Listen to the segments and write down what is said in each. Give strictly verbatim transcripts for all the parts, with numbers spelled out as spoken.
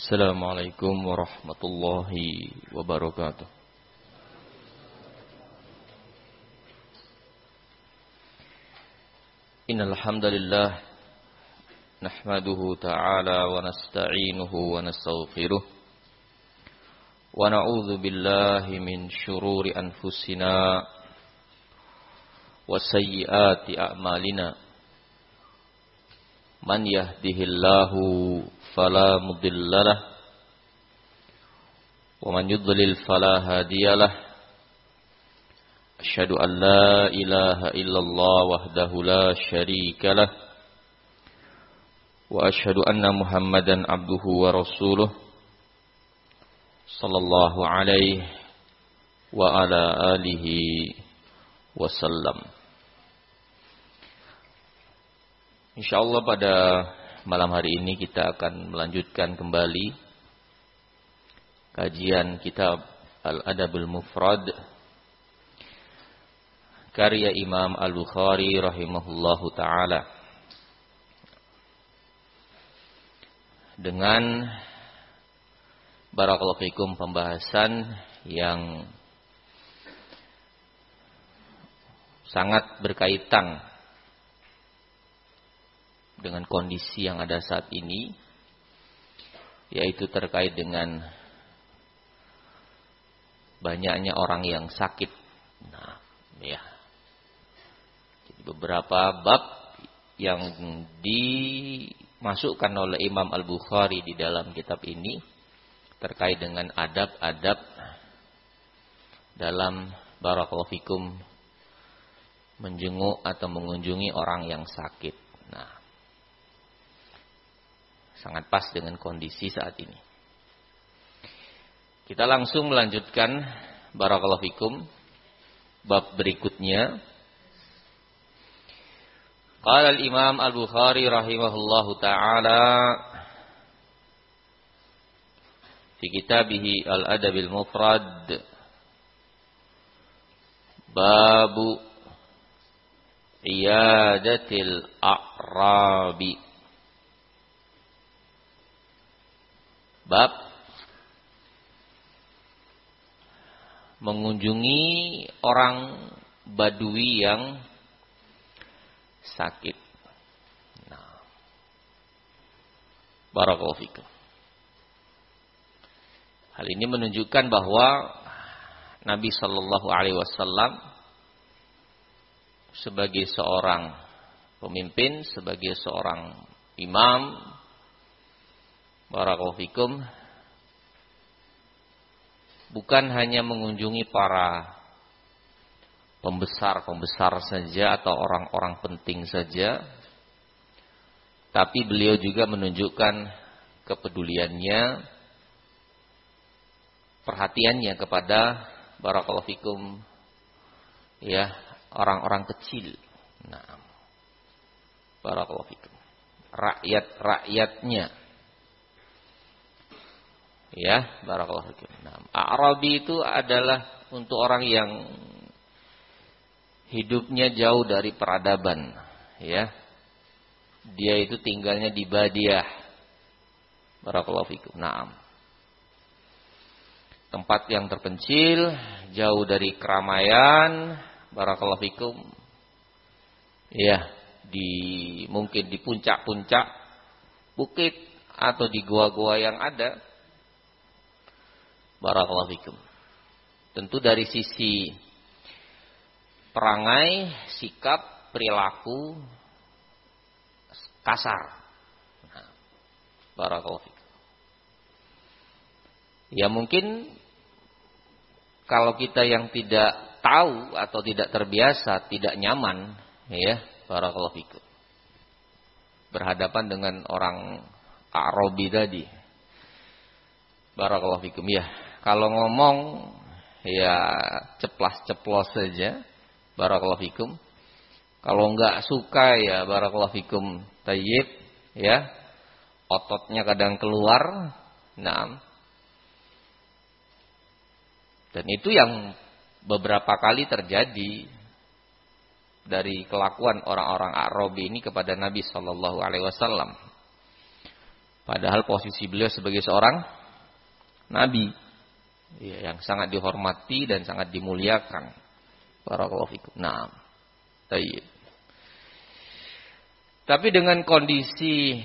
Assalamualaikum warahmatullahi wabarakatuh. Innal hamdalillah nahmaduhu ta'ala wa nasta'inuhu wa nastaghfiruh wa na'udzu billahi min shururi anfusina wa sayyiati a'malina. Man yahdihillahu fala mudhillalah wa man yudlil fala hadiyalah. Asyhadu an la ilaha illallah wahdahu la syarikalah wa asyhadu anna Muhammadan abduhu wa rasuluh sallallahu alaihi wa ala alihi wasallam. Insyaallah pada malam hari ini kita akan melanjutkan kembali kajian kitab Al-Adabul Mufrad karya Imam Al-Bukhari rahimahullahu ta'ala, dengan barakallahu fikum pembahasan yang sangat berkaitan dengan kondisi yang ada saat ini, yaitu terkait dengan banyaknya orang yang sakit. Nah, ya. Jadi beberapa bab yang dimasukkan oleh Imam Al-Bukhari di dalam kitab ini terkait dengan adab-adab dalam barakallahu fikum menjenguk atau mengunjungi orang yang sakit. Nah, sangat pas dengan kondisi saat ini. Kita langsung melanjutkan barakallahu fikum bab berikutnya. Qala al-Imam Al-Bukhari rahimahullahu taala fi kitabih Al-Adabil Mufrad, babu iyadatil a'rabi. Bab mengunjungi orang Badui yang sakit. Nah, barakallahu fikum. Hal ini menunjukkan bahwa Nabi sallallahu alaihi wasallam sebagai seorang pemimpin, sebagai seorang imam, barakallahu fikum, bukan hanya mengunjungi para pembesar-pembesar saja atau orang-orang penting saja, tapi beliau juga menunjukkan kepeduliannya, perhatiannya kepada barakallahu fikum ya, orang-orang kecil. Nah, barakallahu fikum, rakyat-rakyatnya. Ya, barakallahu fikum. Nah, A'rabi itu adalah untuk orang yang hidupnya jauh dari peradaban, ya. Dia itu tinggalnya di badiah. Barakallahu fikum. Naam. Tempat yang terpencil, jauh dari keramaian, barakallahu fikum. Ya, di mungkin di puncak-puncak bukit atau di gua-gua yang ada. Barakallahu fikum. Tentu dari sisi perangai, sikap, perilaku kasar. Nah, barakallahu fikum. Ya mungkin kalau kita yang tidak tahu atau tidak terbiasa, tidak nyaman, ya, barakallahu fikum, berhadapan dengan orang Arabi tadi. Barakallahu fikum, ya. Kalau ngomong ya ceplas-ceplos saja, barakallahu fikum. Kalau enggak suka ya barakallahu fikum tayyib, ya. Ototnya kadang keluar. Nah. Dan itu yang beberapa kali terjadi dari kelakuan orang-orang Arabi ini kepada Nabi sallallahu alaihi wasallam. Padahal posisi beliau sebagai seorang nabi, ya, yang sangat dihormati dan sangat dimuliakan. Barakallahu fikum. Naam. Tayyib. Tapi dengan kondisi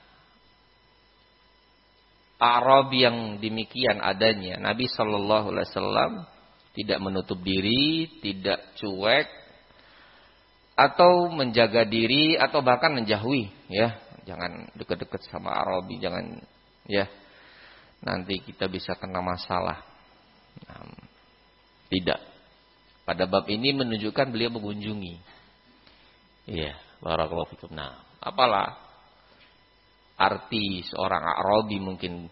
Arab yang demikian adanya, Nabi Shallallahu Alaihi Wasallam tidak menutup diri, tidak cuek, atau menjaga diri, atau bahkan menjauhi, ya, jangan dekat-dekat sama Arabi, jangan, ya, nanti kita bisa kena masalah. Nah, tidak. Pada bab ini menunjukkan beliau mengunjungi, ya, barakallahu fikum. Nah, apalah arti seorang Arabi mungkin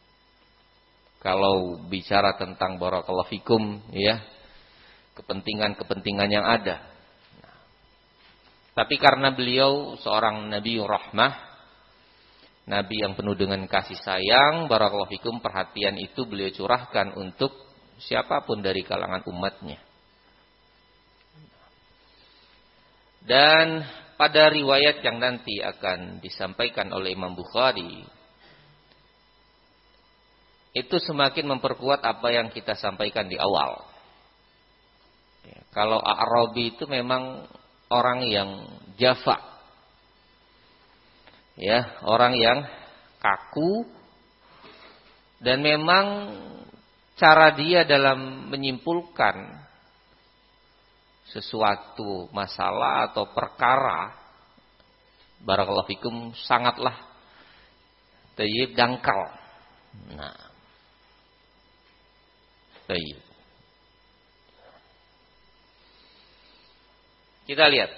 kalau bicara tentang barakallahu fikum, ya, kepentingan-kepentingan yang ada. Nah, tapi karena beliau seorang Nabi rahmah, Nabi yang penuh dengan kasih sayang, barakallahu fikum, perhatian itu beliau curahkan untuk siapapun dari kalangan umatnya. Dan pada riwayat yang nanti akan disampaikan oleh Imam Bukhari, itu semakin memperkuat apa yang kita sampaikan di awal. Ya, kalau Arabi itu memang orang yang jafa, ya, orang yang kaku, dan memang cara dia dalam menyimpulkan sesuatu masalah atau perkara, barakallahu fikum, sangatlah tayyib, dangkal. Nah, tayyib. Kita lihat.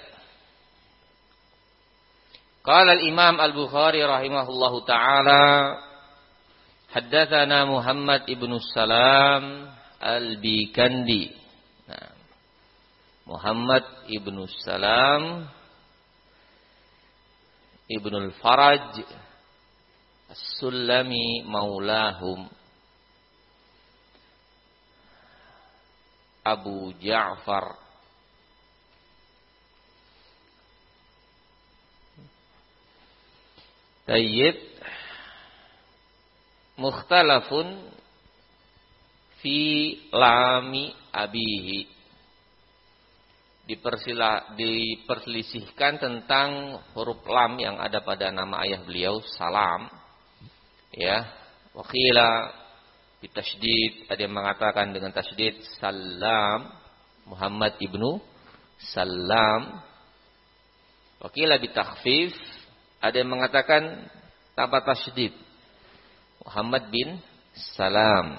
Qala al-Imam Al-Bukhari rahimahullahu taala, haddatsana Muhammad ibnu Salam Al-Bikandi. Nah, Muhammad ibnu Salam ibnu al-Faraj As-Sulami maulahum Abu Ja'far Tayyib, mukhtalafun fi lami abihi, dipersila, diperselisihkan tentang huruf lam yang ada pada nama ayah beliau, Salam, ya. Waqila bitasydid, ada yang mengatakan dengan tasydid Salam, Muhammad ibnu Salam. Waqila bitakhfif, ada yang mengatakan tanpa tasydid, Muhammad bin Salam.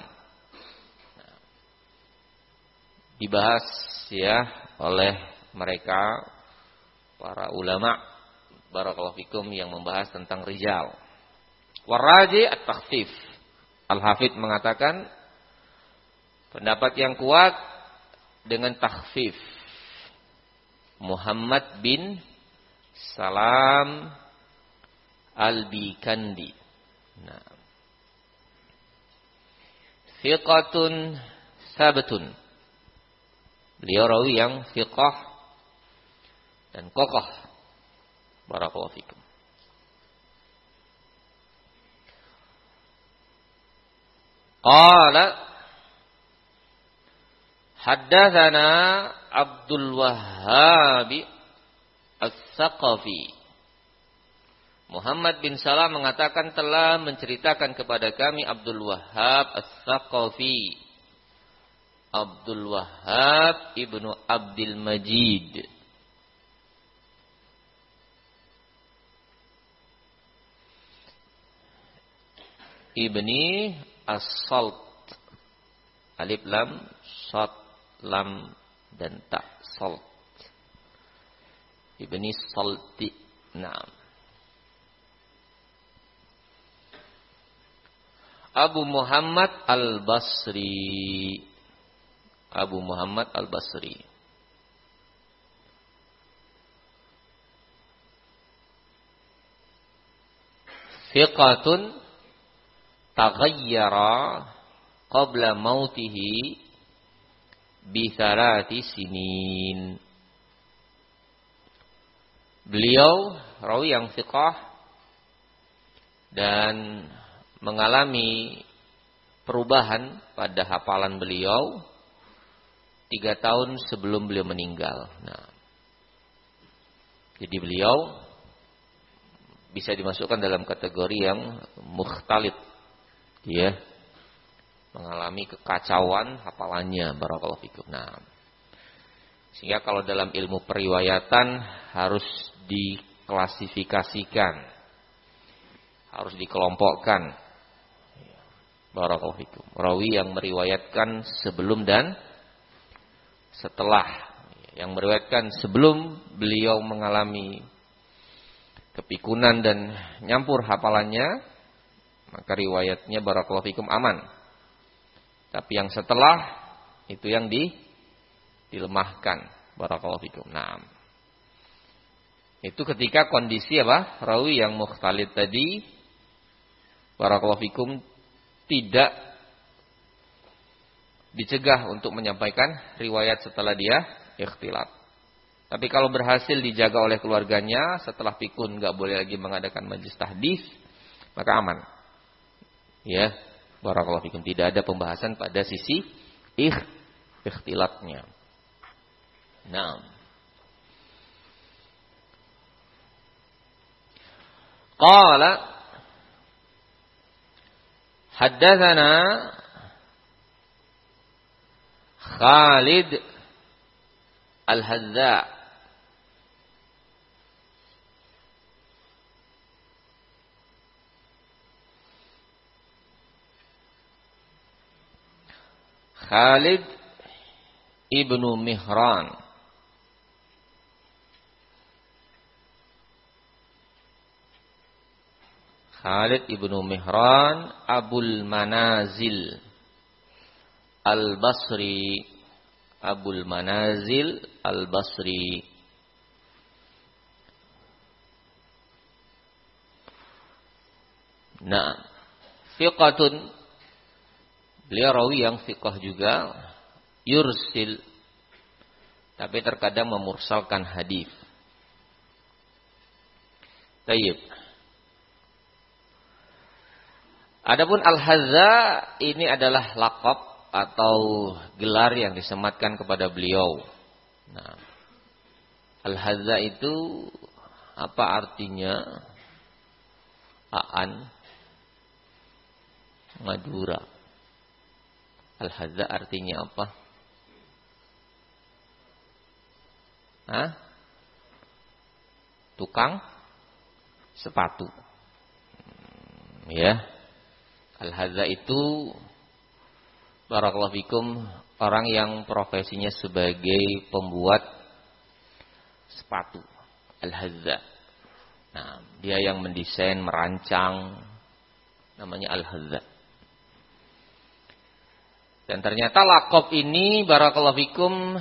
Dibahas, ya, oleh mereka para ulama barakallahu fikum yang membahas tentang rijal. Waraji at-takhfif. Al-Hafidz mengatakan pendapat yang kuat dengan takhfif, Muhammad bin Salam Al-Bikandi. Nah, thiqatun sabatun, beliau rawi yang thiqah dan kokoh. Barakallahu fikum. Qala haddatsana Abdul Wahhab As-Saqafi. Muhammad bin Salam mengatakan telah menceritakan kepada kami Abdul Wahhab As-Saqafi, Abdul Wahhab ibnu Abdul Majid. Ibni As-Salt, alif lam, sad lam dan ta, salt. Ibni Salti. Naam. Abu Muhammad Al-Basri. Abu Muhammad Al-Basri. Thiqatun taghayyara qabla mautihi bi thalati sinin. Beliau rawi yang thiqah dan mengalami perubahan pada hafalan beliau tiga tahun sebelum beliau meninggal. Nah, jadi beliau bisa dimasukkan dalam kategori yang mukhtalif, ya, mengalami kekacauan hafalannya, barakallahu fikum. Nah, sehingga kalau dalam ilmu periwayatan harus diklasifikasikan, harus dikelompokkan, barakallahu fikum. Rawi yang meriwayatkan sebelum dan setelah, yang meriwayatkan sebelum beliau mengalami kepikunan dan nyampur hafalannya, maka riwayatnya barakallahu fikum aman. Tapi yang setelah itu yang di, dilemahkan, barakallahu fikum. Nah, itu ketika kondisi apa? Rawi yang mukhtalid tadi, barakallahu fikum, tidak dicegah untuk menyampaikan riwayat setelah dia ikhtilat. Tapi kalau berhasil dijaga oleh keluarganya, setelah pikun nggak boleh lagi mengadakan majlis tahdits, maka aman. Ya, barakallahu fikum, tidak ada pembahasan pada sisi ikh, ikhtilatnya. Nah, qala haddatsana Khalid Al-Hadza Khalid ibnu Mihran Khalid ibnu Mihran Abul Manazil Al-Basri Abul Manazil Al-Basri. Nah, fiqatun, beliau rawi yang fiqah juga, yursil, tapi terkadang memursalkan hadis. Tayyib. Adapun Al-Hadza ini adalah laqab atau gelar yang disematkan kepada beliau. Nah, Al-Hadza itu apa artinya? Aan, Madura. Al-Hadza artinya apa? Hah? Tukang sepatu. Hmm, ya. Al-Hadza itu barakallahu fikum, orang yang profesinya sebagai pembuat sepatu. Al-Hadza. Nah, dia yang mendesain, merancang, namanya Al-Hadza. Dan ternyata laqab ini barakallahu fikum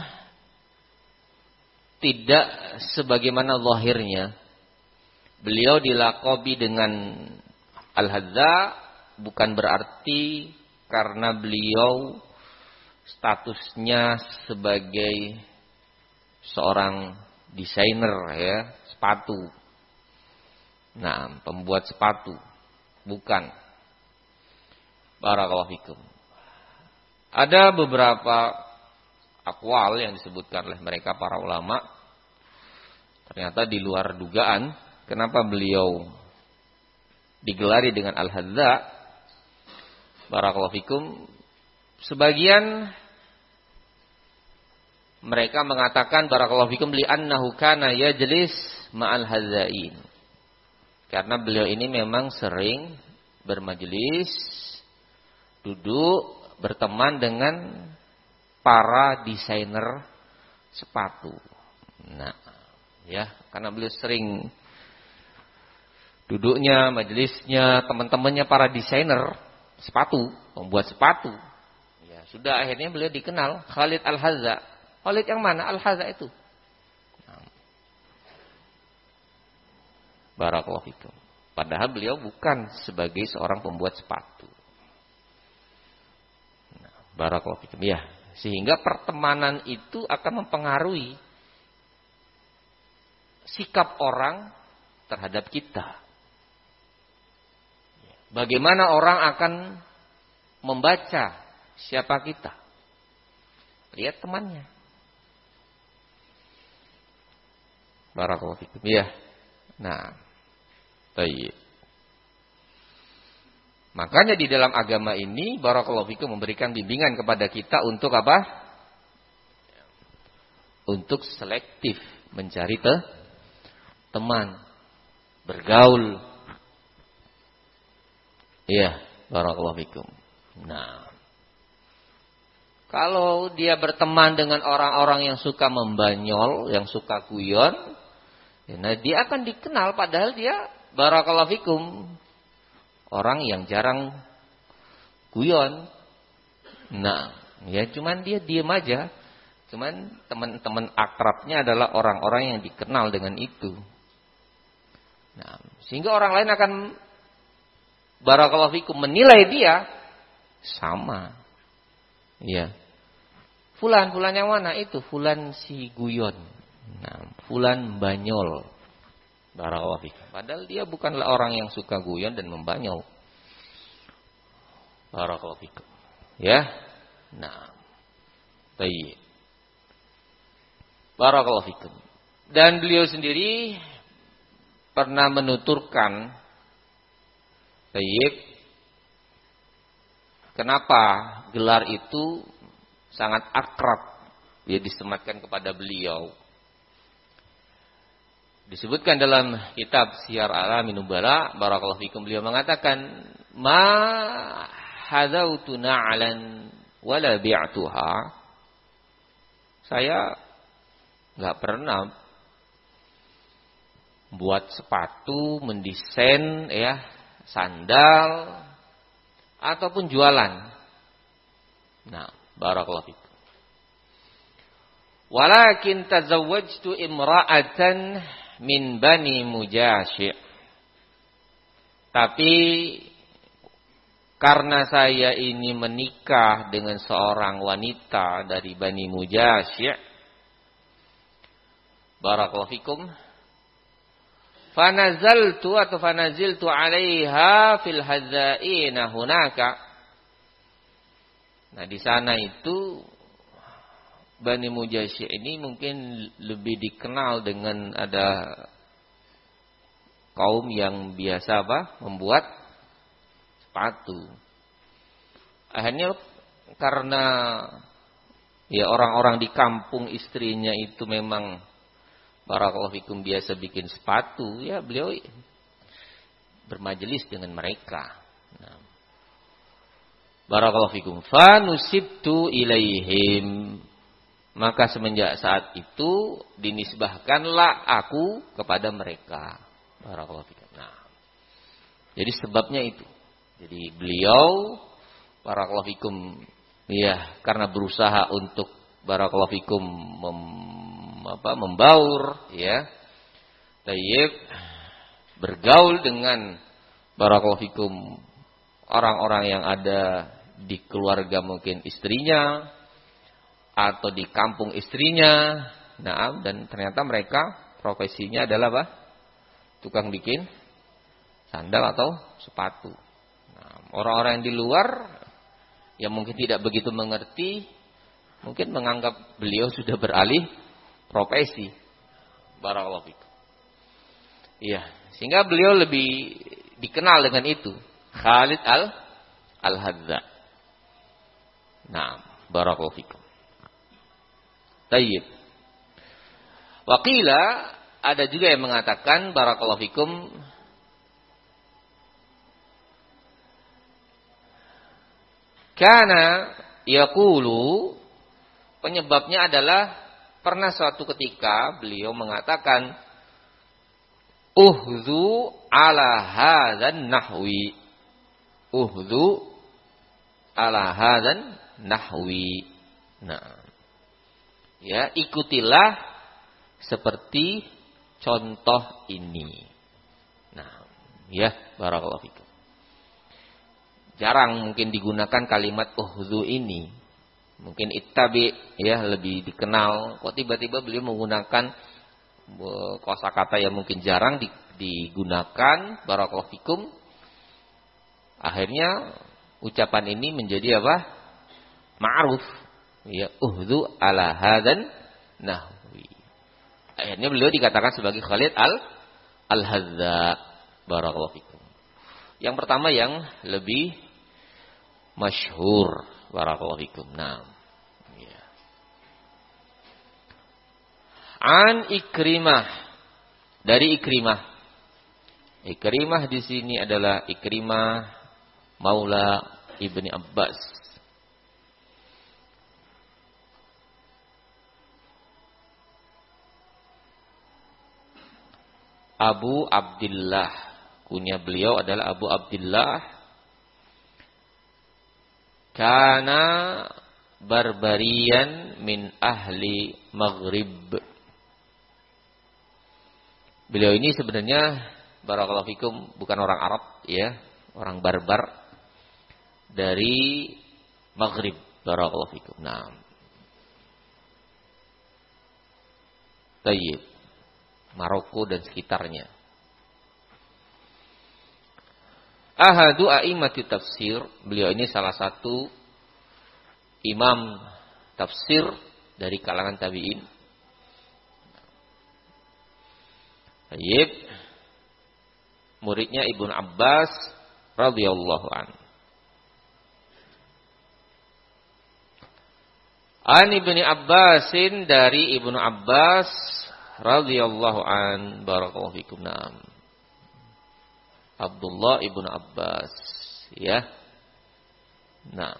tidak sebagaimana zahirnya. Beliau dilaqabi dengan Al-Hadza bukan berarti karena beliau statusnya sebagai seorang desainer ya, sepatu. Nah, pembuat sepatu. Bukan. Barakallahu fikum. Ada beberapa akwal yang disebutkan oleh mereka para ulama. Ternyata di luar dugaan. Kenapa beliau digelari dengan Al-Hadza? Barakallahu fikum. Sebagian mereka mengatakan barakallahu fikum li'annahu kana yajlis ma'al hadzain. Karena beliau ini memang sering bermajelis, duduk, berteman dengan para desainer sepatu. Nah, ya, karena beliau sering duduknya, majelisnya, teman-temannya para desainer sepatu, membuat sepatu. Ya, sudah akhirnya beliau dikenal Khalid Al-Hadza. Khalid yang mana? Al-Hadza itu. Nah. Barakallahu fikum. Padahal beliau bukan sebagai seorang pembuat sepatu. Nah, barakallahu fikum. Ya, sehingga pertemanan itu akan mempengaruhi sikap orang terhadap kita. Bagaimana orang akan membaca siapa kita? Lihat temannya. Barakallahu fikum. Ya. Nah, baik. Makanya di dalam agama ini barakallahu fikum memberikan bimbingan kepada kita untuk apa? Untuk selektif mencari te teman, bergaul. Iya, barakallahu fikum. Nah, kalau dia berteman dengan orang-orang yang suka membanyol, yang suka guyon, ya, nah dia akan dikenal padahal dia barakallahu fikum orang yang jarang guyon. Nah, ya cuman dia diam aja. Cuman teman-teman akrabnya adalah orang-orang yang dikenal dengan itu. Nah, sehingga orang lain akan barakallahu fikum menilai dia sama. Iya. Fulan, fulan yang mana? Itu fulan si guyon. Nah, fulan banyol. Barakallahu fikum. Padahal dia bukanlah orang yang suka guyon dan membanyol. Barakallahu fikum. Ya. Nah. Baik. Barakallahu fikum. Dan beliau sendiri pernah menuturkan, baik, kenapa gelar itu sangat akrab dia disematkan kepada beliau. Disebutkan dalam kitab Syiar A'lamin Nubala, barakallahu fikum, beliau mengatakan, "Ma hadautu na'lan wala bi'tuha." Saya enggak pernah buat sepatu, mendesain ya, sandal ataupun jualan. Nah, barakallahu fikum. Walakin tazawwajtu imra'atan min Bani Mujasyi'. Tapi karena saya ini menikah dengan seorang wanita dari Bani Mujasyi', barakallahu fikum, fanazaltu atau fanaziltu 'alaiha fil hadzaina hunaka. Nah, di sana itu Bani Mujasyi' ini mungkin lebih dikenal dengan ada kaum yang biasa apa? Membuat sepatu. Akhirnya karena ya orang-orang di kampung istrinya itu memang barakallahu fikum biasa bikin sepatu, ya beliau bermajelis dengan mereka. Nah, barakallahu fikum, fa nusibtu ilaihim. Maka semenjak saat itu dinisbahkanlah aku kepada mereka. Barakallahu fikum. Nah, jadi sebabnya itu. Jadi beliau barakallahu fikum, ya karena berusaha untuk barakallahu fikum mem, apa, membaur, ya, tayyib, bergaul dengan barakallahu fikum orang-orang yang ada di keluarga mungkin istrinya atau di kampung istrinya. Nah, dan ternyata mereka profesinya adalah apa? Tukang bikin sandal atau sepatu. Nah, orang-orang yang di luar yang mungkin tidak begitu mengerti, mungkin menganggap beliau sudah beralih profesi. Barakallahu fikum. Iya, sehingga beliau lebih dikenal dengan itu, Khalid al Al-Hadza. Nah, barakallahu fikum. Tayyib. Waqila, ada juga yang mengatakan barakallahu fikum, kana yaqulu, penyebabnya adalah pernah suatu ketika beliau mengatakan, uhzu ala hadzan nahwi. Uhzu ala hadzan nahwi. Nah, ya, ikutilah seperti contoh ini. Nah, ya, barakallahu fikum. Jarang mungkin digunakan kalimat uhzu ini. Mungkin ittabi, ya, lebih dikenal. Kok tiba-tiba beliau menggunakan kosakata yang mungkin jarang digunakan, barakallahu fikum. Akhirnya ucapan ini menjadi apa? Ma'ruf. Ya, uhdu ala hadan nahwi. Akhirnya beliau dikatakan sebagai Khalid al al-Hadza. Barakallahu fikum. Yang pertama yang lebih masyhur. Barakallahu fikum. Nah. Ya. An Ikrimah. Dari Ikrimah. Ikrimah di sini adalah Ikrimah Maula Ibni Abbas. Abu Abdullah, kunya beliau adalah Abu Abdullah. Kana barbarian min ahli Maghrib. Beliau ini sebenarnya barakallahu fikum bukan orang Arab ya, orang barbar dari Maghrib. Barakallahu fikum. Nah. Tayyib. Maroko dan sekitarnya. Ahadu a'immati tafsir. Beliau ini salah satu imam tafsir dari kalangan tabi'in. Tayyib. Muridnya Ibnu Abbas radhiyallahu an. An Ibnu Abbasin, dari Ibnu Abbas radhiyallahu an, barakallahu fikum. Naam. Abdullah ibnu Abbas, ya. Nah.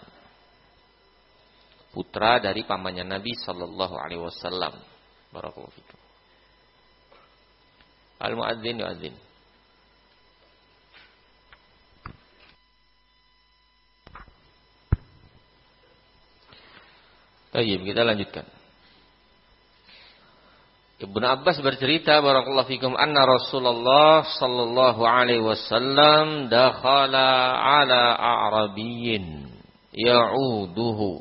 Putra dari pamannya Nabi sallallahu alaihi wasallam. Barakallahu fikum. Al-muadzin yuadzin. Baik, kita lanjutkan. Ibnu Abbas bercerita barakallahu fikum anna Rasulullah sallallahu alaihi wasallam dakhala ala a'rabiyyin ya'uduhu.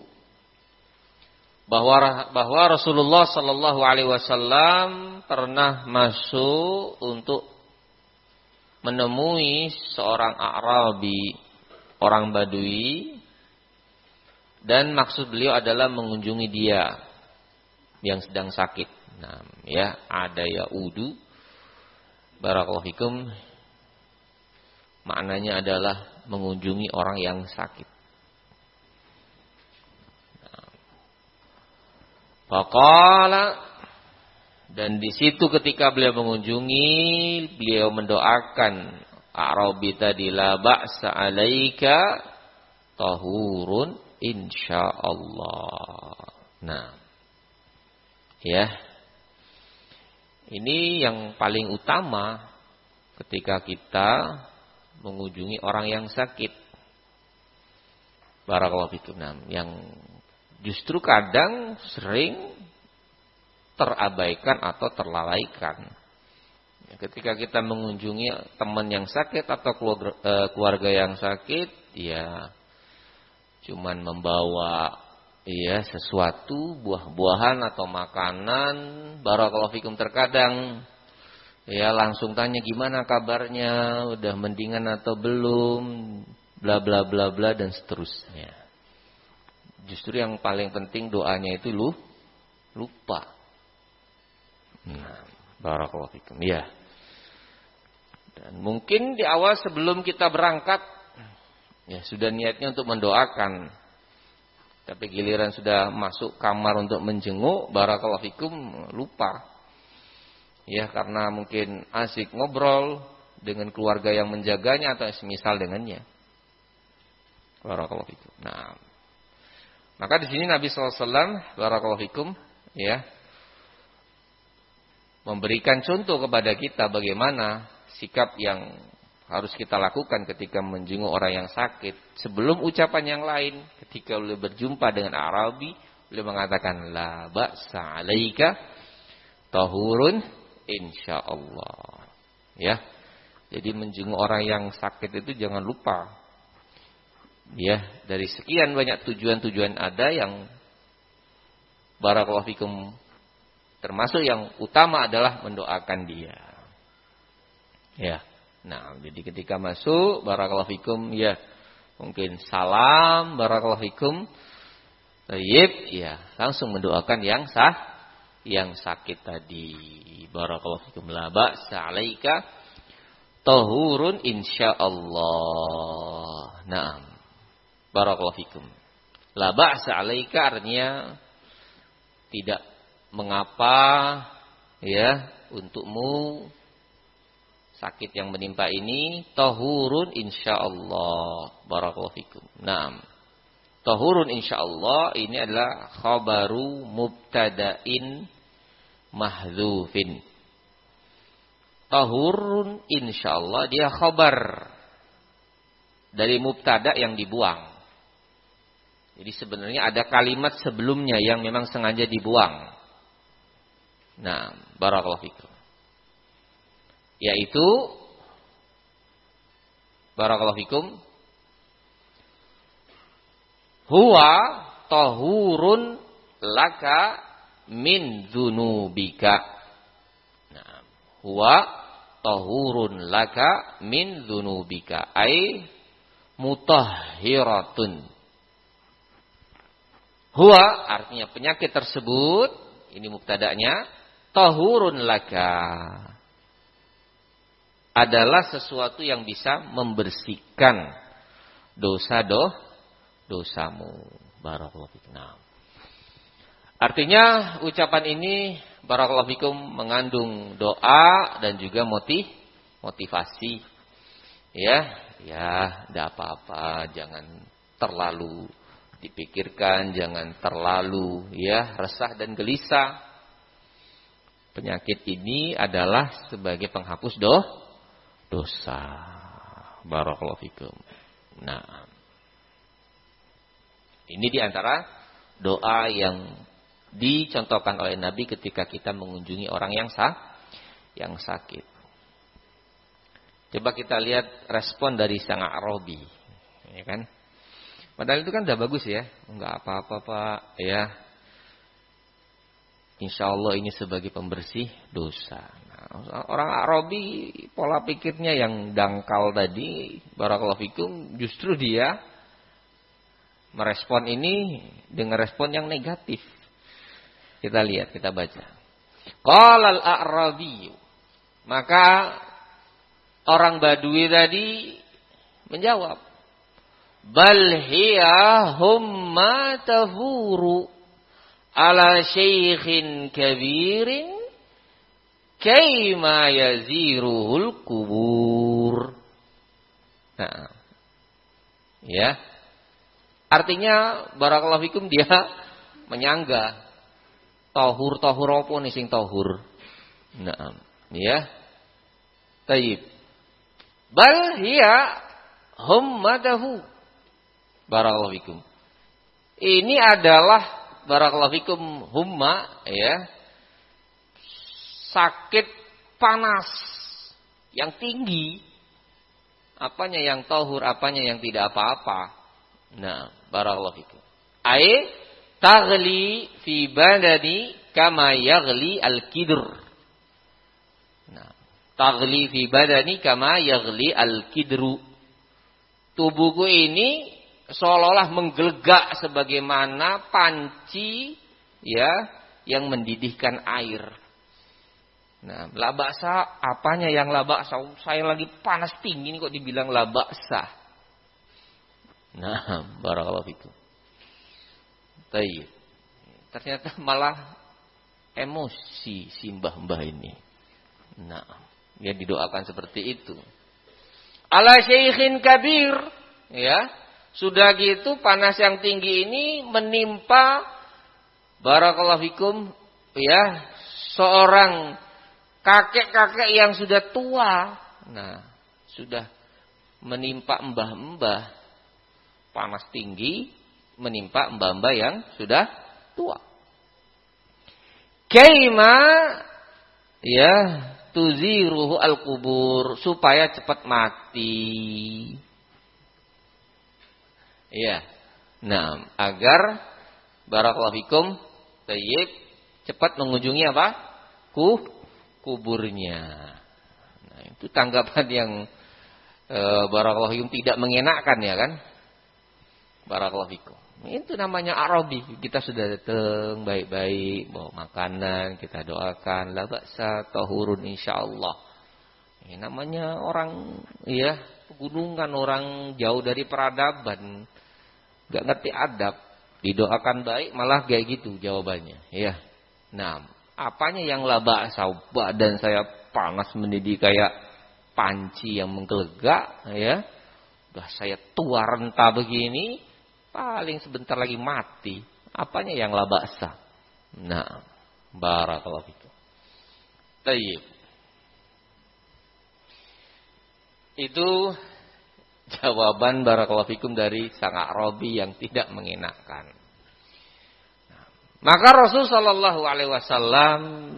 Bahwa bahwa Rasulullah sallallahu alaihi wasallam pernah masuk untuk menemui seorang A'rabi, orang Badui, dan maksud beliau adalah mengunjungi dia yang sedang sakit. Nah, ya, ada ya'udu. Barakallahu fikum. Maknanya adalah mengunjungi orang yang sakit. Nah. Faqala, dan di situ ketika beliau mengunjungi, beliau mendoakan A'rabi tadi, la ba'sa 'alaika tahurun insyaallah. Nah. Ya. Ini yang paling utama ketika kita mengunjungi orang yang sakit. Barakallahu fikum. Nah, yang justru kadang sering terabaikan atau terlalaikan. Ketika kita mengunjungi teman yang sakit atau keluarga, keluarga yang sakit, ya cuman membawa iya, sesuatu, buah-buahan atau makanan. Barakallahu fikum, terkadang ya langsung tanya gimana kabarnya, udah mendingan atau belum, bla bla bla bla dan seterusnya. Justru yang paling penting doanya itu lu lupa. Nah, barakallahu fikum. Ya. Dan mungkin di awal sebelum kita berangkat ya sudah niatnya untuk mendoakan. Tapi giliran sudah masuk kamar untuk menjenguk, barakallahu fikum, lupa. Ya, karena mungkin asik ngobrol dengan keluarga yang menjaganya atau semisal dengannya. Barakallahu fikum. Nah, maka di sini Nabi sallallahu alaihi wasallam, barakallahu fikum, ya, memberikan contoh kepada kita bagaimana sikap yang harus kita lakukan ketika menjenguk orang yang sakit. Sebelum ucapan yang lain, ketika beliau berjumpa dengan Arabi, beliau mengatakan la ba'sa 'alaika tahurun insyaallah. Ya. Jadi menjenguk orang yang sakit itu jangan lupa. Ya, dari sekian banyak tujuan-tujuan ada yang barakallahu fikum, termasuk yang utama adalah mendoakan dia. Ya. Nah, jadi ketika masuk, barakallahu fikum, ya mungkin salam, barakallahu fikum, tayyib, ya langsung mendoakan yang sah, yang sakit tadi. Barakallahu fikum, la ba'sa 'alaika tahurun insyaallah. Naam. Barakallahu fikum. La ba'sa 'alaika artinya tidak mengapa ya untukmu sakit yang menimpa ini, tahurun insyaallah. Barakallahu fikum. Naam. Tahurun insyaallah ini adalah khabaru mubtada'in mahdzufin. Tahurun insyaallah dia khabar dari mubtada yang dibuang. Jadi sebenarnya ada kalimat sebelumnya yang memang sengaja dibuang. Nah, barakallahu fikum. Yaitu barakallahu fikum, huwa tahurun laka min dzunubika. Nah, huwa tahurun laka min dzunubika ai mutahhiratun. Huwa artinya penyakit tersebut, ini mubtada'nya, tahurun laka adalah sesuatu yang bisa membersihkan dosa doh dosamu. Barakallahu fikum. Nah, artinya ucapan ini barakallahu fikum mengandung doa dan juga motiv motivasi. Ya, ya, tidak apa-apa, jangan terlalu dipikirkan, jangan terlalu ya resah dan gelisah. Penyakit ini adalah sebagai penghapus doh dosa. Barakallahu fikum. Nah, ini diantara doa yang dicontohkan oleh Nabi ketika kita mengunjungi orang yang sah, yang sakit. Coba kita lihat respon dari sang Arabi, ya kan? Padahal itu kan udah bagus ya, enggak apa-apa Pak, ya. Insya Allah ini sebagai pembersih dosa. Nah, orang Arabi pola pikirnya yang dangkal tadi, barakallahu fikum, justru dia merespon ini dengan respon yang negatif. Kita lihat, kita baca. Qala al-A'rabi, maka orang Badui tadi menjawab, bal hiya humma tafuru ala syaikhin kabirin kaima yaziruhul kubur. Nah, ya. Artinya barakallahu fikum dia menyangga tahur tahur apa nih sing tahur. Nah, ya. Tayyib. Bal hiya hummadahu. Barakallahu fikum. Ini adalah barakallahu fikum humma, ya, sakit panas yang tinggi. Apanya yang tahur, apanya yang tidak apa-apa. Nah, barakallahu fikum. Ai taghli fi badani kama yaghli al-kidr. Nah, taghli fi badani kama yaghli al-kidru. Tubuhku ini seolah-olah menggelegak sebagaimana panci ya yang mendidihkan air. Nah, la ba'sa, apanya yang la ba'sa? Saya lagi panas tinggi ini kok dibilang la ba'sa. Nah, barakallahu fikum. Tayyib. Ternyata malah emosi si mbah-mbah ini. Nah, dia didoakan seperti itu. Ala syaikhin kabir, ya. Sudah gitu panas yang tinggi ini menimpa barakallahu fikum ya seorang kakek-kakek yang sudah tua. Nah, sudah menimpa mbah-mbah. Panas tinggi menimpa mbah-mbah yang sudah tua. Kaima ya tuziruhu al-kubur, supaya cepat mati. Iya. Nah, agar barakallahu fikum tayyib cepat mengunjungi apa? Ku kuburnya. Nah, Itu tanggapan yang e, barakallahu fikum tidak mengenakan ya kan? Barakallahu fikum. Itu namanya Arabi. Kita sudah datang baik-baik, bawa makanan, kita doakan, la ba'sa tahurun insyaallah. Ini namanya orang ya, pegunungan, orang jauh dari peradaban. Enggak ngerti adab. Didoakan baik malah kayak gitu jawabannya, ya. Nah, apanya yang la ba'sa, badan saya panas mendidih kayak panci yang menggelegak, ya. Udah saya tua renta begini, paling sebentar lagi mati. Apanya yang la ba'sa? Nah, barakallahu fikum. Tayyib. Itu jawaban barakallahu fikum dari sang Arabi yang tidak mengenakan. Nah, maka Rasul sallallahu alaihi wasallam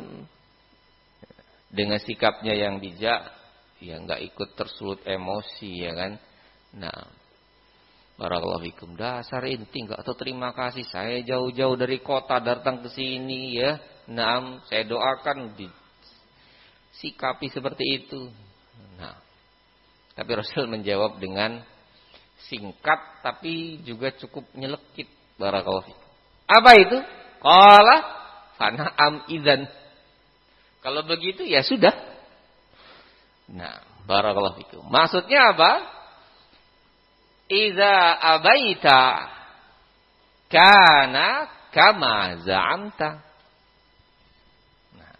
dengan sikapnya yang bijak, ya enggak ikut tersulut emosi ya kan. Nah, barakallahu fikum, dasar inti enggak tahu terima kasih, saya jauh-jauh dari kota datang ke sini ya. Naam, saya doakan disikapi seperti itu. Nah, tapi Rasul menjawab dengan singkat tapi juga cukup nyelekit, barakallahu fikum. Apa itu? Qala fana'am idzan. Kalau begitu ya sudah. Nah, barakallahu fikum. Maksudnya apa? Idza abaita kana kama za'amta. Nah.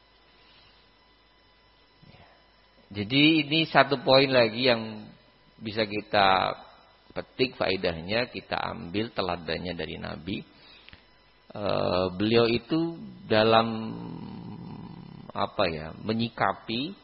Ya. Jadi ini satu poin lagi yang bisa kita petik faedahnya, kita ambil teladannya dari Nabi. E, beliau itu dalam apa ya, menyikapi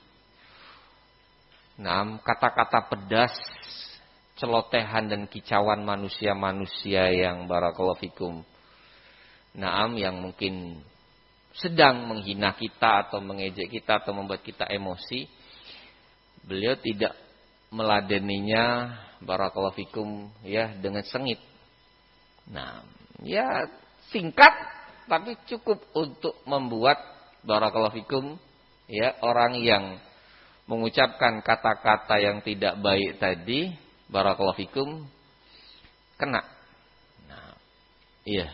nah, kata-kata pedas, celotehan dan kicauan manusia-manusia yang barakallahu fikum, naam, yang mungkin sedang menghina kita atau mengejek kita atau membuat kita emosi. Beliau tidak meladeninya barakallahu fikum ya dengan sengit. Nah, ya singkat tapi cukup untuk membuat barakallahu fikum ya orang yang mengucapkan kata-kata yang tidak baik tadi, barakallahu fikum, kena. Nah, iya.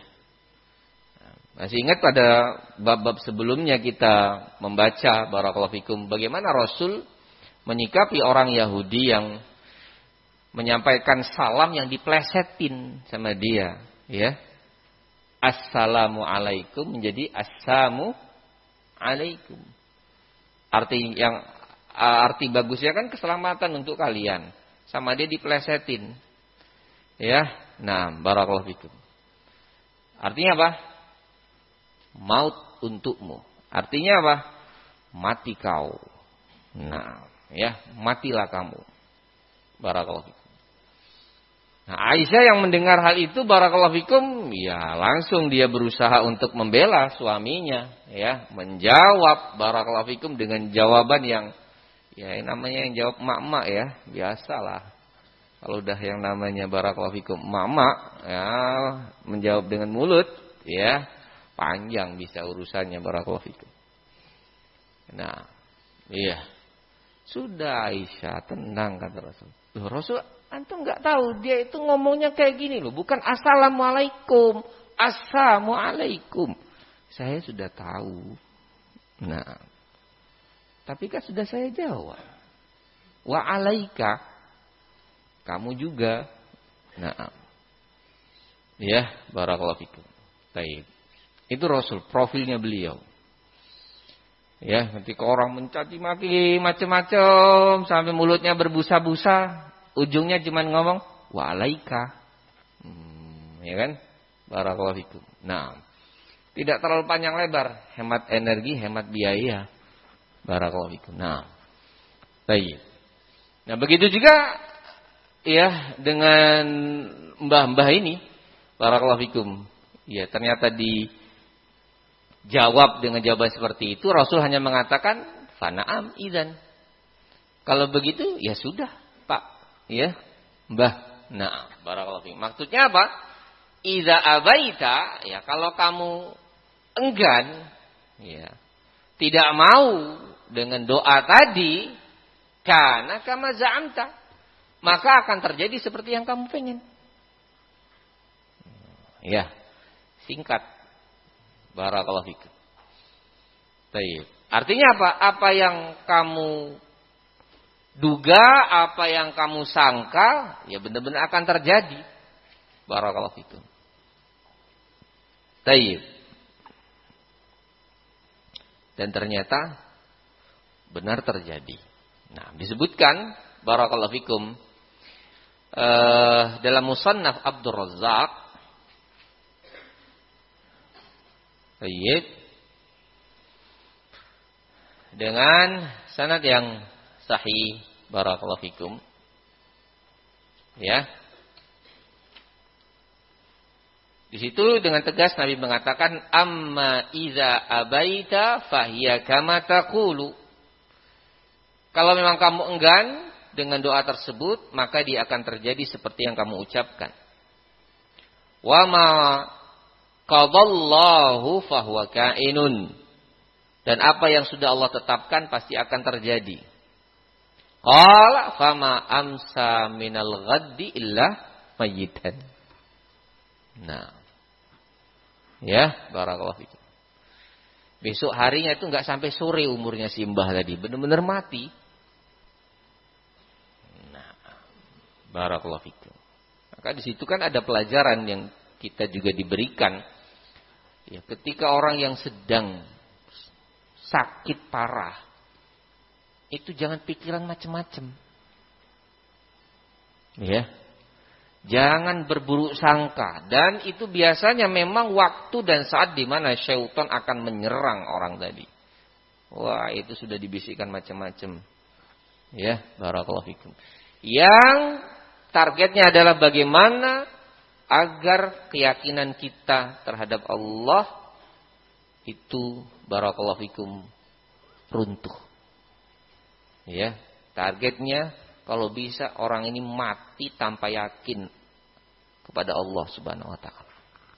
Masih ingat pada bab-bab sebelumnya kita membaca barakallahu fikum bagaimana Rasul menyikapi orang Yahudi yang menyampaikan salam yang diplesetin sama dia, ya. Assalamu alaikum menjadi assamu alaikum. Arti yang arti bagusnya kan keselamatan untuk kalian. Sama dia diplesetin. Ya. Nah, barakallahu fikum. Artinya apa? Maut untukmu. Artinya apa? Mati kau. Nah, ya, matilah kamu. Barakallahu fikum. Nah, Aisyah yang mendengar hal itu barakallahu fikum, ya langsung dia berusaha untuk membela suaminya, ya, menjawab barakallahu fikum dengan jawaban yang ya namanya yang jawab emak-emak ya, biasalah. Kalau udah yang namanya barakallahu fikum emak-emak, ya menjawab dengan mulut, ya panjang bisa urusannya barakallahu fikum. Nah, iya. Sudah Aisyah, tenang kata Rasul. Loh, Rasul antum enggak tahu dia itu ngomongnya kayak gini loh, bukan assalamualaikum, assalamualaikum. Saya sudah tahu. Nah, tapi kan sudah saya jawab. Wa alaika, kamu juga. Nah, ya, barakallahu fikum. Baik. Itu Rasul, profilnya beliau. Ya, ketika orang mencaci maki macam-macam sampai mulutnya berbusa-busa, ujungnya cuma ngomong wa alaika. Hmm, ya kan? Barakallahu fikum. Nah, tidak terlalu panjang lebar, hemat energi, hemat biaya. Barakallahu fikum. Nah, baik. Nah, begitu juga ya dengan mbah-mbah ini, barakallahu fikum. Ya, ternyata di jawab dengan jawaban seperti itu, Rasul hanya mengatakan fana'am idzan. Kalau begitu ya sudah, Pak, ya, Mbah. Nah, barakallahu fikum. Maksudnya apa? Idza abaita, ya kalau kamu enggan, ya, tidak mau dengan doa tadi, kana kama za'amta, maka akan terjadi seperti yang kamu pengen. Ya, singkat. Barakallahu fikum. Baik. Artinya apa? Apa yang kamu duga, apa yang kamu sangka, ya benar-benar akan terjadi. Barakallahu fikum. Baik. Dan ternyata benar terjadi. Nah, disebutkan barakallahu fikum uh, dalam Musannaf Abdul Razzaq. Baik. Dengan sanad yang sahih barakallahu fikum. Ya. Di situ dengan tegas Nabi mengatakan amma iza abaita fahiya kama taqulu. Kalau memang kamu enggan dengan doa tersebut, maka dia akan terjadi seperti yang kamu ucapkan. Wa ma qadallahu fahuwa kainun. Dan apa yang sudah Allah tetapkan pasti akan terjadi. Qala fama amsa minal ghaddi illa mayyitan. Nah. Ya, barakallahu fikum. Besok harinya itu enggak sampai sore umurnya si mbah tadi, benar-benar mati. Nah, barakallahu fikum. Maka di situ kan ada pelajaran yang kita juga diberikan. Ya, ketika orang yang sedang sakit parah, itu jangan pikiran macam-macam. Ya. Jangan berburuk sangka. Dan itu biasanya memang waktu dan saat di mana syaitan akan menyerang orang tadi. Wah, itu sudah dibisikkan macam-macam. Ya, barakallahu fikum. Yang targetnya adalah bagaimana agar keyakinan kita terhadap Allah itu barakallahu fikum runtuh. Ya, targetnya kalau bisa orang ini mati tanpa yakin kepada Allah Subhanahu wa taala.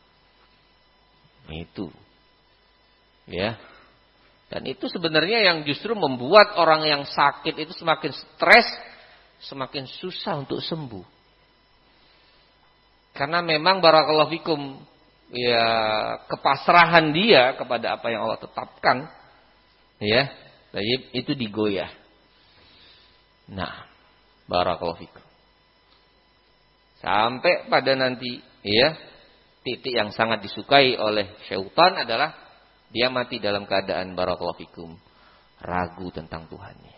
Itu. Ya. Dan itu sebenarnya yang justru membuat orang yang sakit itu semakin stres, semakin susah untuk sembuh. Karena memang barakallahu fikum, ya, kepasrahan dia kepada apa yang Allah tetapkan, ya, itu digoyah. Nah, barakallahu fikum. Sampai pada nanti, ya, titik yang sangat disukai oleh syaitan adalah dia mati dalam keadaan barakallahu fikum ragu tentang Tuhannya.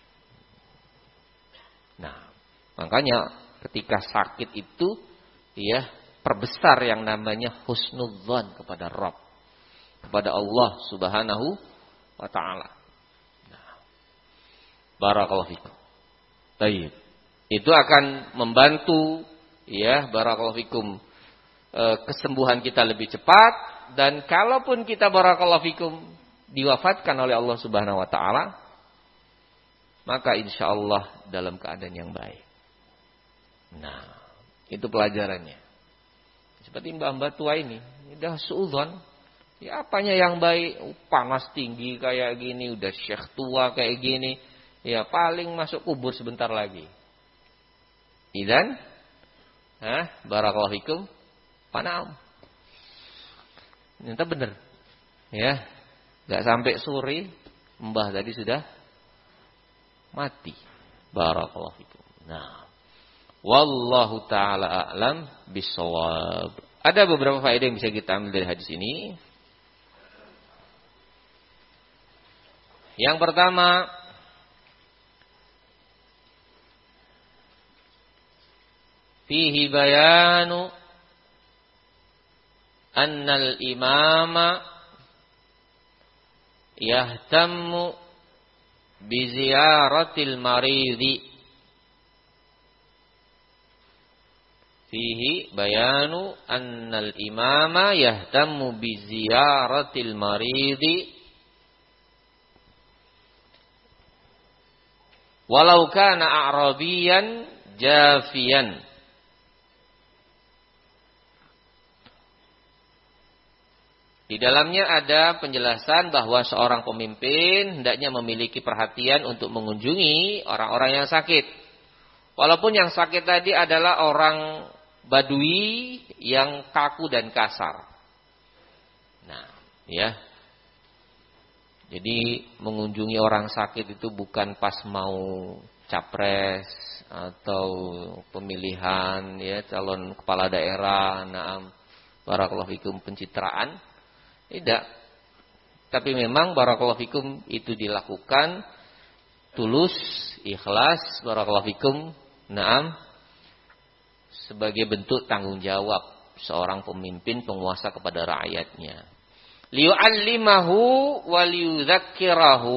Nah, makanya ketika sakit itu, ya, perbesar yang namanya husnudzan kepada Rabb, kepada Allah Subhanahu wa taala. Nah, barakallahu fikum. Baik. Itu akan membantu, ya, barakallahu fikum, e, kesembuhan kita lebih cepat. Dan kalaupun kita barakallahu fikum diwafatkan oleh Allah Subhanahu wa taala, maka insyaallah dalam keadaan yang baik. Nah, itu pelajarannya. Seperti mbah-mbah tua ini, udah suudzon, ya apanya yang baik, panas tinggi kayak gini, udah syekh tua kayak gini, ya paling masuk kubur sebentar lagi. Idan, hah, barakallahu fikum, panam. Ternyata benar. Ya, enggak sampai sore mbah tadi sudah mati. Barakallahu fikum. Nah, wallahu taala a'lam bissawab. Ada beberapa faedah yang bisa kita ambil dari hadis ini. Yang pertama, fihi bayanu annal imama yahtammu bi ziyaratil maridi. Fihi bayanu annal imama yahtammu bi ziyaratil maridi walau kana a'rabiyan jafiyan. Di dalamnya ada penjelasan bahwa seorang pemimpin hendaknya memiliki perhatian untuk mengunjungi orang-orang yang sakit. Walaupun yang sakit tadi adalah orang Badui yang kaku dan kasar. Nah, ya. Jadi mengunjungi orang sakit itu bukan pas mau capres atau pemilihan ya calon kepala daerah, naam barakallahu fikum pencitraan. Tidak. Tapi memang barakallahu fikum itu dilakukan tulus, ikhlas, barakallahu fikum, naam, sebagai bentuk tanggung jawab seorang pemimpin penguasa kepada rakyatnya. Liyu'allimahu wa liyudzakkirahu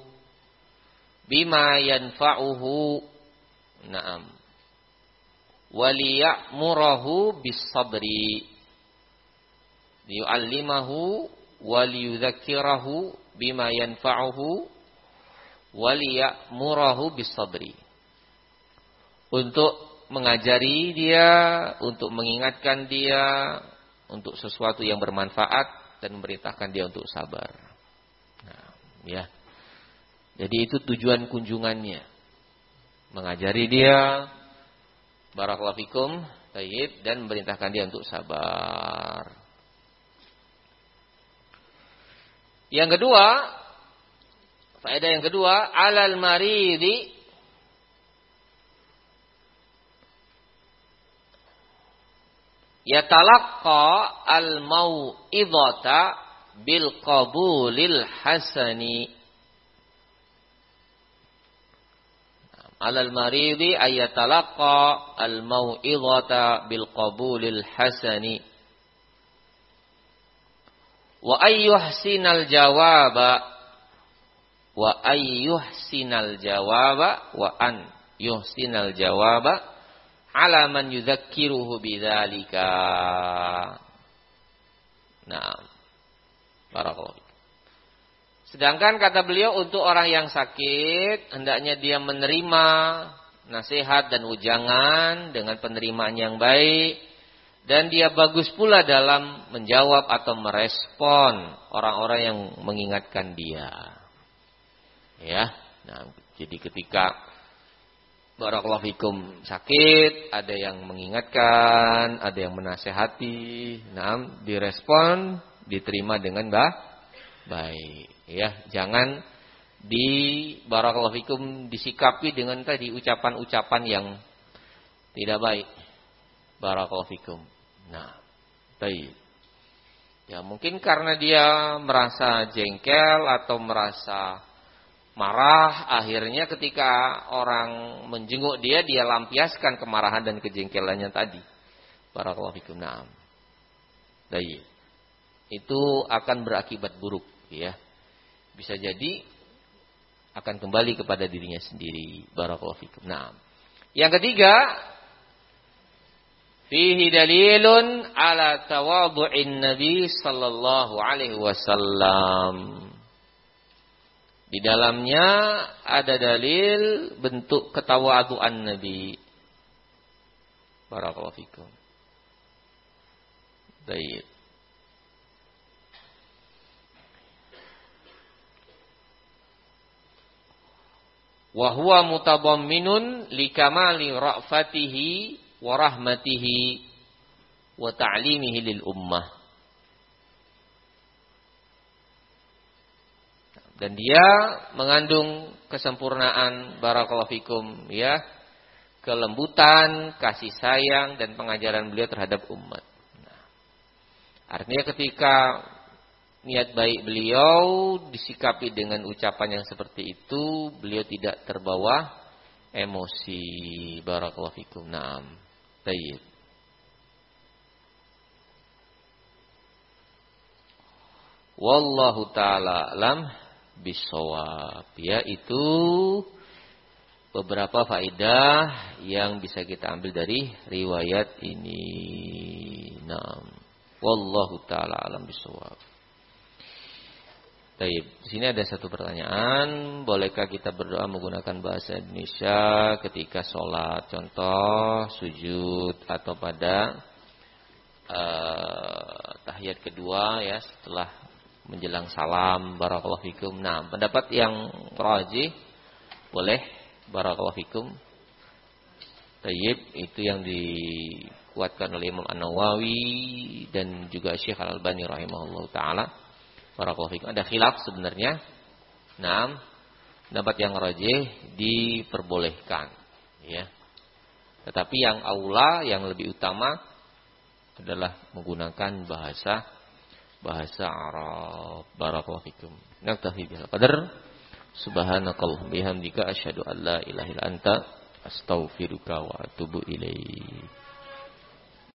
bima yanfa'uhu, naam, wa liya'murahu bis-sabri. Liyu'allimahu wa liyudzakkirahu bima yanfa'uhu wa liya'murahu bis-sabri. Untuk mengajari dia, untuk mengingatkan dia untuk sesuatu yang bermanfaat dan memerintahkan dia untuk sabar. Nah, ya. Jadi itu tujuan kunjungannya. Mengajari dia, barakallahu fikum, tayyib, dan memerintahkan dia untuk sabar. Yang kedua, faedah yang kedua, alal maridi yatalaqqa al-mau'izata bil qabulil hasani. Alal maridi ayatalaqqa al-mau'izata bil qabulil hasani. Wa ayyuhsinal jawaba wa ayyuhsinal jawaba wa an yuhsinal jawaba ala man yudzakiruhu bidzalika. Nah, barakallahu. Sedangkan kata beliau untuk orang yang sakit hendaknya dia menerima nasihat dan ujangan dengan penerimaan yang baik. Dan dia bagus pula dalam menjawab atau merespon orang-orang yang mengingatkan dia. Ya, nah, jadi ketika barakallahu fikum sakit, ada yang mengingatkan, ada yang menasehati, nah, direspon, diterima dengan bah, baik. Ya, jangan di barakallahu fikum disikapi dengan tadi ucapan-ucapan yang tidak baik. Barakallahu fikum. Nah, baik. Ya mungkin karena dia merasa jengkel atau merasa marah, akhirnya ketika orang menjenguk dia, dia lampiaskan kemarahan dan kejengkelannya tadi. Barakallahu fikum. Nah, baik. Itu akan berakibat buruk, ya. Bisa jadi akan kembali kepada dirinya sendiri. Barakallahu fikum. Nah, yang ketiga, fihi dalilun ala tawadhu'in Nabi sallallahu alaihi wasallam. Di dalamnya ada dalil bentuk ketawadhu'an Nabi. Barakallahu fikum. Baik. Wa huwa mutadamminun likamali ra'fatihi wa rahmatihi wa ta'limihi lil ummah. Dan dia mengandung kesempurnaan barakallahu fikum, ya, kelembutan, kasih sayang dan pengajaran beliau terhadap umat. Nah, artinya ketika niat baik beliau disikapi dengan ucapan yang seperti itu, beliau tidak terbawa emosi. Barakallahu fikum. Naam. Baik. Wallahu ta'ala alam bisawab. Ya, itu beberapa faedah yang bisa kita ambil dari riwayat ini. Naam. Wallahu ta'ala alam bisawab. Baik, di sini ada satu pertanyaan, bolehkah kita berdoa menggunakan bahasa Indonesia ketika sholat, contoh sujud atau pada uh, tahiyat kedua ya setelah menjelang salam barakallahu fikum. Nah, pendapat yang rajih boleh barakallahu fikum. Tayyib itu yang dikuatkan oleh Imam An-Nawawi dan juga Syekh Al-Albani rahimahullahu taala. Barakallahu fikum. Ada khilaf sebenarnya. Nah, pendapat yang rajih diperbolehkan ya. Tetapi yang aula, yang lebih utama adalah menggunakan bahasa bahasa Arab. Barakallahu fikum. Naktafi bihal qadar. Subhanakallahumma bihamdika asyhadu an la ilaha illa anta astaghfiruka wa atubu ilaik.